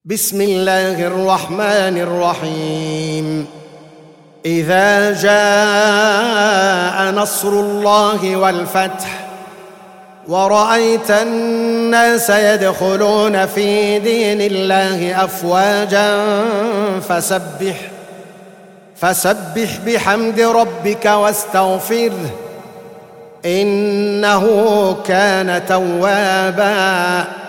بسم الله الرحمن الرحيم. إذا جاء نصر الله والفتح ورأيت الناس يدخلون في دين الله أفواجا فسبح بحمد ربك واستغفره إنه كان توابا